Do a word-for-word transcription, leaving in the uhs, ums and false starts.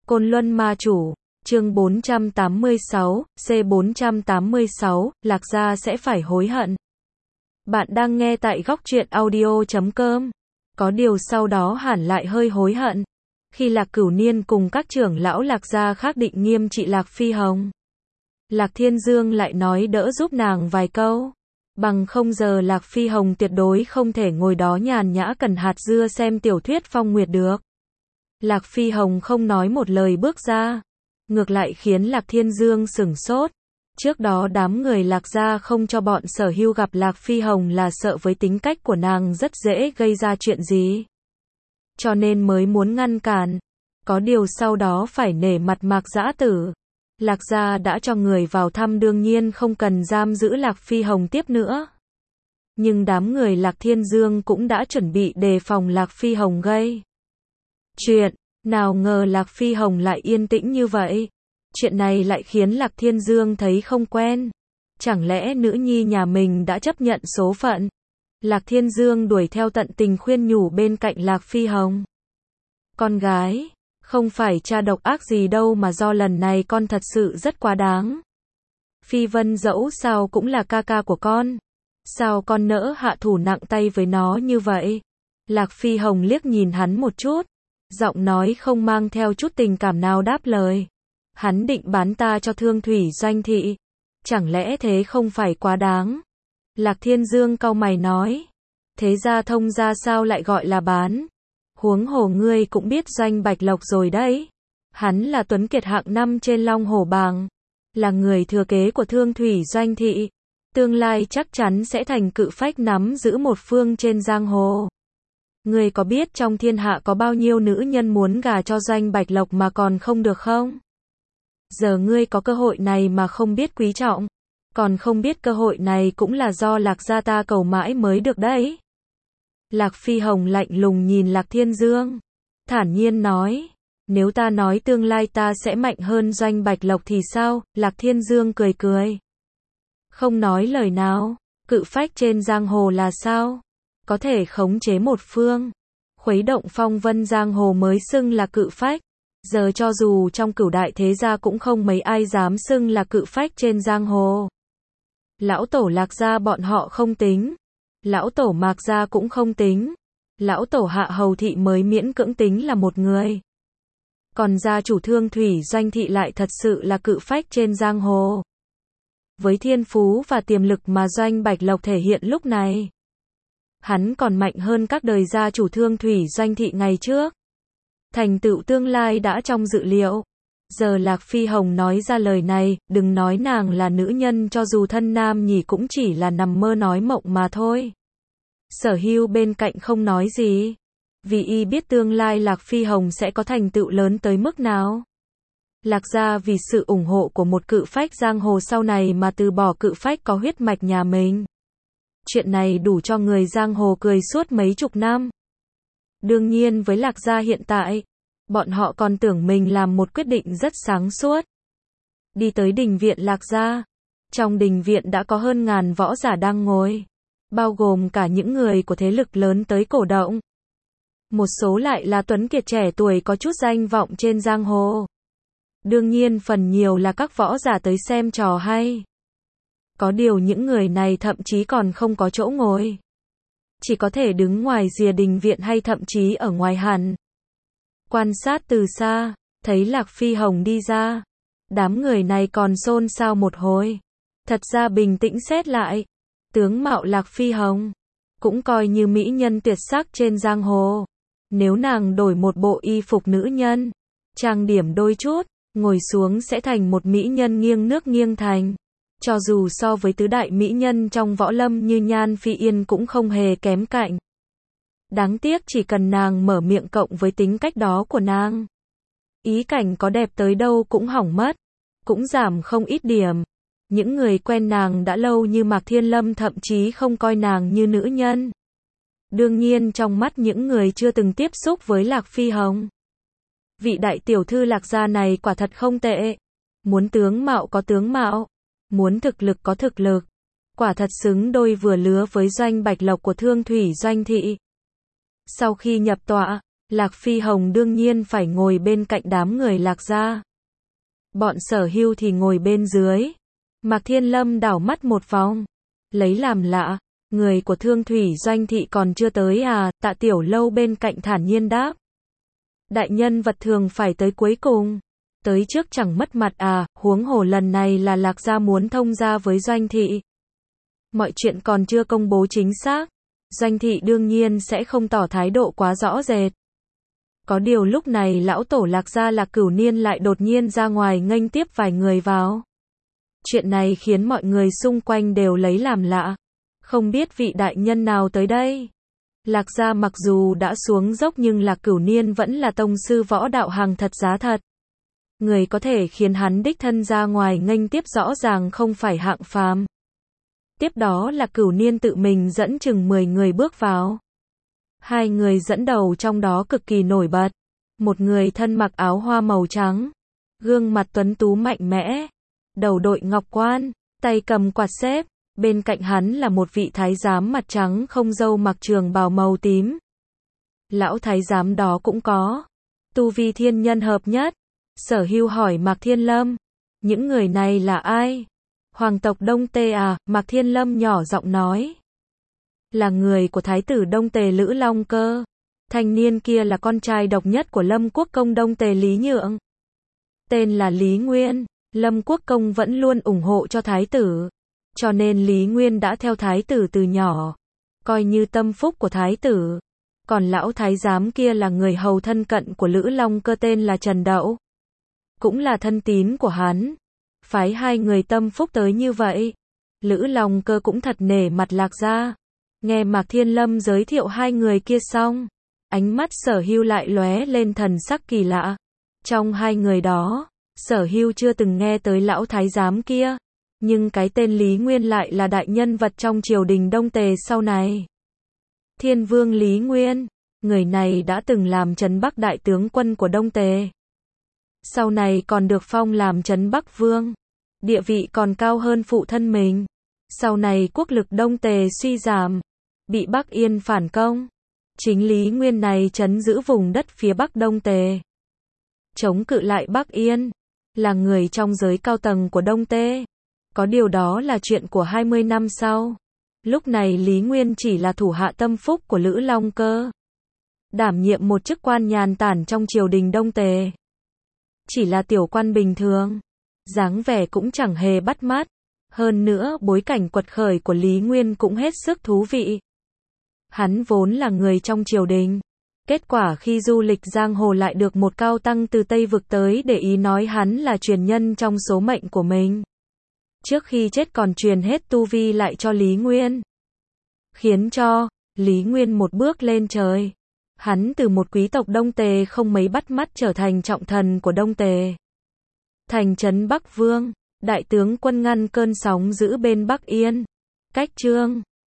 Côn Luân Ma Chủ, chương bốn trăm tám mươi sáu, C bốn trăm tám mươi sáu, Lạc Gia sẽ phải hối hận. Bạn đang nghe tại góc truyện audio chấm com. Có điều sau đó hẳn lại hơi hối hận. Khi Lạc Cửu Niên cùng các trưởng lão Lạc Gia khác định nghiêm trị Lạc Phi Hồng, Lạc Thiên Dương lại nói đỡ giúp nàng vài câu. Bằng không giờ Lạc Phi Hồng tuyệt đối không thể ngồi đó nhàn nhã cần hạt dưa xem tiểu thuyết phong nguyệt được. Lạc Phi Hồng không nói một lời bước ra, ngược lại khiến Lạc Thiên Dương sửng sốt. Trước đó đám người Lạc Gia không cho bọn Sở Hưu gặp Lạc Phi Hồng là sợ với tính cách của nàng rất dễ gây ra chuyện gì, cho nên mới muốn ngăn cản. Có điều sau đó phải nể mặt Mạc Dã Tử, Lạc Gia đã cho người vào thăm, đương nhiên không cần giam giữ Lạc Phi Hồng tiếp nữa. Nhưng đám người Lạc Thiên Dương cũng đã chuẩn bị đề phòng Lạc Phi Hồng gây chuyện. Nào ngờ Lạc Phi Hồng lại yên tĩnh như vậy. Chuyện này lại khiến Lạc Thiên Dương thấy không quen. Chẳng lẽ nữ nhi nhà mình đã chấp nhận số phận? Lạc Thiên Dương đuổi theo tận tình khuyên nhủ bên cạnh Lạc Phi Hồng. Con gái, không phải cha độc ác gì đâu mà do lần này con thật sự rất quá đáng. Phi Vân dẫu sao cũng là ca ca của con. Sao con nỡ hạ thủ nặng tay với nó như vậy? Lạc Phi Hồng liếc nhìn hắn một chút, giọng nói không mang theo chút tình cảm nào đáp lời. Hắn định bán ta cho Thương Thủy Doanh Thị. Chẳng lẽ thế không phải quá đáng? Lạc Thiên Dương cau mày nói. Thế gia thông gia sao lại gọi là bán? Huống hồ ngươi cũng biết Doanh Bạch Lộc rồi đấy. Hắn là tuấn kiệt hạng năm trên Long Hổ Bảng, là người thừa kế của Thương Thủy Doanh Thị. Tương lai chắc chắn sẽ thành cự phách nắm giữ một phương trên giang hồ. Ngươi có biết trong thiên hạ có bao nhiêu nữ nhân muốn gả cho Doanh Bạch Lộc mà còn không được không? Giờ ngươi có cơ hội này mà không biết quý trọng, còn không biết cơ hội này cũng là do Lạc Gia ta cầu mãi mới được đấy. Lạc Phi Hồng lạnh lùng nhìn Lạc Thiên Dương, thản nhiên nói, nếu ta nói tương lai ta sẽ mạnh hơn Doanh Bạch Lộc thì sao? Lạc Thiên Dương cười cười, không nói lời nào. Cự phách trên giang hồ là sao? Có thể khống chế một phương, khuấy động phong vân giang hồ mới xưng là cự phách. Giờ cho dù trong cửu đại thế gia cũng không mấy ai dám xưng là cự phách trên giang hồ. Lão tổ Lạc Gia bọn họ không tính, lão tổ Mạc Gia cũng không tính, lão tổ Hạ Hầu Thị mới miễn cưỡng tính là một người. Còn gia chủ Thương Thủy Doanh Thị lại thật sự là cự phách trên giang hồ. Với thiên phú và tiềm lực mà Doanh Bạch Lộc thể hiện lúc này, hắn còn mạnh hơn các đời gia chủ Thương Thủy Doanh Thị ngày trước. Thành tựu tương lai đã trong dự liệu. Giờ Lạc Phi Hồng nói ra lời này, đừng nói nàng là nữ nhân, cho dù thân nam nhỉ cũng chỉ là nằm mơ nói mộng mà thôi. Sở Hưu bên cạnh không nói gì, vì y biết tương lai Lạc Phi Hồng sẽ có thành tựu lớn tới mức nào. Lạc Gia vì sự ủng hộ của một cự phách giang hồ sau này mà từ bỏ cự phách có huyết mạch nhà mình. Chuyện này đủ cho người giang hồ cười suốt mấy chục năm. Đương nhiên với Lạc Gia hiện tại, bọn họ còn tưởng mình làm một quyết định rất sáng suốt. Đi tới đình viện Lạc Gia. Trong đình viện đã có hơn ngàn võ giả đang ngồi, bao gồm cả những người của thế lực lớn tới cổ động. Một số lại là tuấn kiệt trẻ tuổi có chút danh vọng trên giang hồ. Đương nhiên phần nhiều là các võ giả tới xem trò hay. Có điều những người này thậm chí còn không có chỗ ngồi, chỉ có thể đứng ngoài rìa đình viện hay thậm chí ở ngoài hẳn. Quan sát từ xa, thấy Lạc Phi Hồng đi ra, đám người này còn xôn xao một hồi. Thật ra bình tĩnh xét lại, tướng mạo Lạc Phi Hồng cũng coi như mỹ nhân tuyệt sắc trên giang hồ. Nếu nàng đổi một bộ y phục nữ nhân, trang điểm đôi chút, ngồi xuống sẽ thành một mỹ nhân nghiêng nước nghiêng thành. Cho dù so với tứ đại mỹ nhân trong võ lâm như Nhan Phi Yên cũng không hề kém cạnh. Đáng tiếc chỉ cần nàng mở miệng cộng với tính cách đó của nàng, ý cảnh có đẹp tới đâu cũng hỏng mất, cũng giảm không ít điểm. Những người quen nàng đã lâu như Mạc Thiên Lâm thậm chí không coi nàng như nữ nhân. Đương nhiên trong mắt những người chưa từng tiếp xúc với Lạc Phi Hồng, vị đại tiểu thư Lạc Gia này quả thật không tệ. Muốn tướng mạo có tướng mạo, muốn thực lực có thực lực, quả thật xứng đôi vừa lứa với Doanh Bạch Lộc của Thương Thủy Doanh Thị. Sau khi nhập tọa, Lạc Phi Hồng đương nhiên phải ngồi bên cạnh đám người Lạc gia. Bọn Sở Hưu thì ngồi bên dưới. Mạc Thiên Lâm đảo mắt một vòng, lấy làm lạ, người của Thương Thủy Doanh thị còn chưa tới à? Tạ Tiểu Lâu bên cạnh thản nhiên đáp. Đại nhân vật thường phải tới cuối cùng, tới trước chẳng mất mặt à, huống hồ lần này là Lạc gia muốn thông gia với Doanh thị. Mọi chuyện còn chưa công bố chính xác, Doanh thị đương nhiên sẽ không tỏ thái độ quá rõ rệt. Có điều lúc này lão tổ Lạc gia Lạc Cửu Niên lại đột nhiên ra ngoài nghênh tiếp vài người vào. Chuyện này khiến mọi người xung quanh đều lấy làm lạ. Không biết vị đại nhân nào tới đây. Lạc gia mặc dù đã xuống dốc nhưng Lạc Cửu Niên vẫn là tông sư võ đạo hàng thật giá thật. Người có thể khiến hắn đích thân ra ngoài nghênh tiếp rõ ràng không phải hạng phàm. Tiếp đó Lạc Cửu Niên tự mình dẫn chừng mười người bước vào. Hai người dẫn đầu trong đó cực kỳ nổi bật. Một người thân mặc áo hoa màu trắng, gương mặt tuấn tú mạnh mẽ, đầu đội ngọc quan, tay cầm quạt xếp. Bên cạnh hắn là một vị thái giám mặt trắng không râu mặc trường bào màu tím. Lão thái giám đó cũng có tu vi thiên nhân hợp nhất. Sở Hưu hỏi Mạc Thiên Lâm, những người này là ai? Hoàng tộc Đông Tề à? Mạc Thiên Lâm nhỏ giọng nói. Là người của thái tử Đông Tề Lữ Long Cơ. Thanh niên kia là con trai độc nhất của Lâm Quốc công Đông Tề Lý Nhượng. Tên là Lý Nguyên. Lâm Quốc công vẫn luôn ủng hộ cho thái tử, cho nên Lý Nguyên đã theo thái tử từ nhỏ, coi như tâm phúc của thái tử. Còn lão thái giám kia là người hầu thân cận của Lữ Long Cơ tên là Trần Đậu, cũng là thân tín của hắn. Phái hai người tâm phúc tới như vậy, Lữ Long Cơ cũng thật nể mặt Lạc gia. Nghe Mạc Thiên Lâm giới thiệu hai người kia xong, ánh mắt Sở Hưu lại lóe lên thần sắc kỳ lạ. Trong hai người đó, Sở Hưu chưa từng nghe tới lão thái giám kia, nhưng cái tên Lý Nguyên lại là đại nhân vật trong triều đình Đông Tề sau này. Thiên Vương Lý Nguyên, người này đã từng làm Trấn Bắc đại tướng quân của Đông Tề. Sau này còn được phong làm Trấn Bắc Vương, địa vị còn cao hơn phụ thân mình. Sau này quốc lực Đông Tề suy giảm, bị Bắc Yên phản công. Chính Lý Nguyên này trấn giữ vùng đất phía Bắc Đông Tề, chống cự lại Bắc Yên, là người trong giới cao tầng của Đông Tề. Có điều đó là chuyện của hai mươi năm sau. Lúc này Lý Nguyên chỉ là thủ hạ tâm phúc của Lữ Long Cơ, đảm nhiệm một chức quan nhàn tản trong triều đình Đông Tề. Chỉ là tiểu quan bình thường, dáng vẻ cũng chẳng hề bắt mắt. Hơn nữa bối cảnh quật khởi của Lý Nguyên cũng hết sức thú vị. Hắn vốn là người trong triều đình, kết quả khi du lịch giang hồ lại được một cao tăng từ Tây Vực tới để ý nói hắn là truyền nhân trong số mệnh của mình. Trước khi chết còn truyền hết tu vi lại cho Lý Nguyên, khiến cho Lý Nguyên một bước lên trời. Hắn từ một quý tộc Đông Tề không mấy bắt mắt trở thành trọng thần của Đông Tề, thành Trấn Bắc Vương, đại tướng quân ngăn cơn sóng dữ bên Bắc Yên. Cách chương